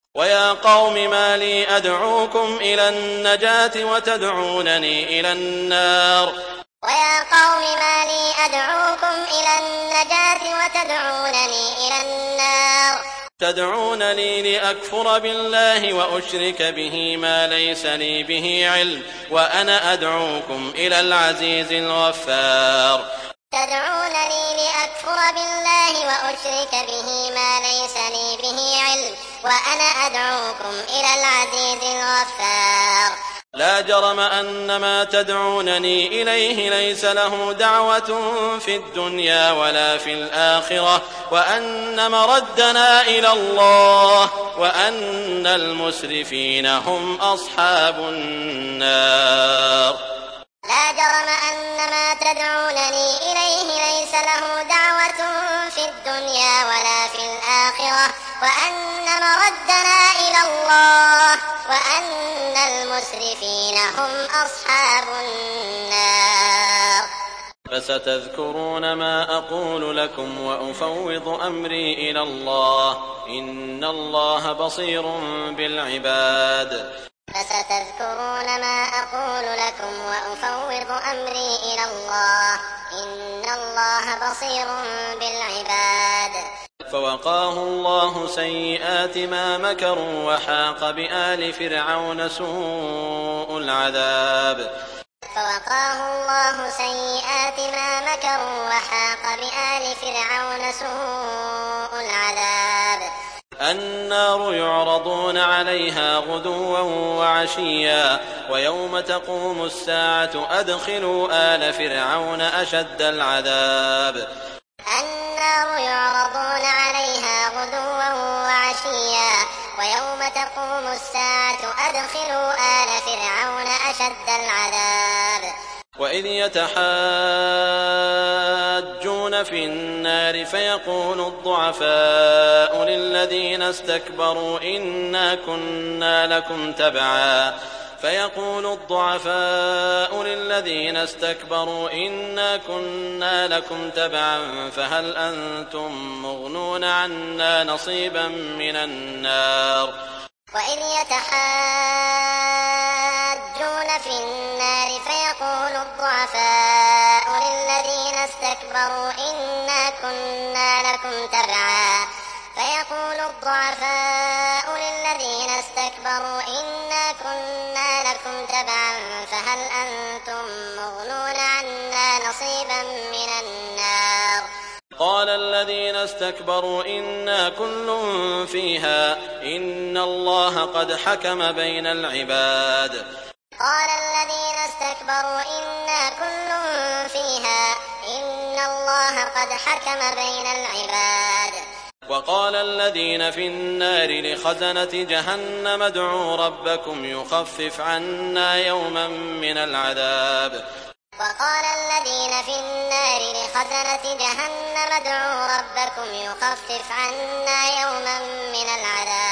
ويا قوم ما لي أدعوكم إلى النجاة وتدعونني إلى النار ويا قوم ما لي أدعوكم إلى النجاة وتدعونني إلى النار تدعونني لأكفر بالله وأشرك به ما ليس لي به علم وأنا أدعوكم إلى العزيز الغفار تدعونني لأكفر بالله وأشرك به ما ليس لي به علم وأنا أدعوكم إلى العزيز الغفار لا جرم أن ما تدعونني إليه ليس له دعوة في الدنيا ولا في الآخرة وأن مردنا إلى الله وأن المسرفين هم أصحاب النار. لا جرم أن ما تدعونني إليه ليس له دعوة في الدنيا ولا في الآخرة وأن مردنا إلى الله وأن المسرفين هم أصحاب النار. فستذكرون ما أقول لكم وأفوض أمري إلى الله إن الله بصير بالعباد. فستذكرون ما أقول لكم وأفوض أمري إلى الله إن الله بصير بالعباد. فوقاه الله سيئات ما مكروا وحاق بآل فرعون سوء العذاب. فوقاه الله سيئات ما مكروا وحاق بآل فرعون سوء العذاب. النار يعرضون عليها غدوا وعشيا ويوم تقوم الساعة أدخلوا آل فرعون أشد العذاب. النار يعرضون عليها غدوا وعشيا ويوم تقوم الساعة أدخلوا آل فرعون أشد العذاب. وإذ يتحاجون في النار فيقول الضعفاء للذين استكبروا إنا كنا لكم تبعا فهل أنتم مغنون عنا نصيبا من النار. وإذ يتحاجون في النار فيقول الضعفاء للذين استكبروا إنا كنا لكم تبعا فهل أنتم مغنون عنا نصيبا من النار. قال الذين استكبروا إنا كل فيها إن الله قد حكم بين العباد. قال الذين استكبروا إنا كل فيها إن الله قد حكم بين العباد. وقال الذين في النار لخزنة جهنم ادعوا ربكم يخفف عنا يوما من العذاب. وقال الذين في النار لخزنة جهنم ادعوا ربكم يخفف عنا يوما من العذاب.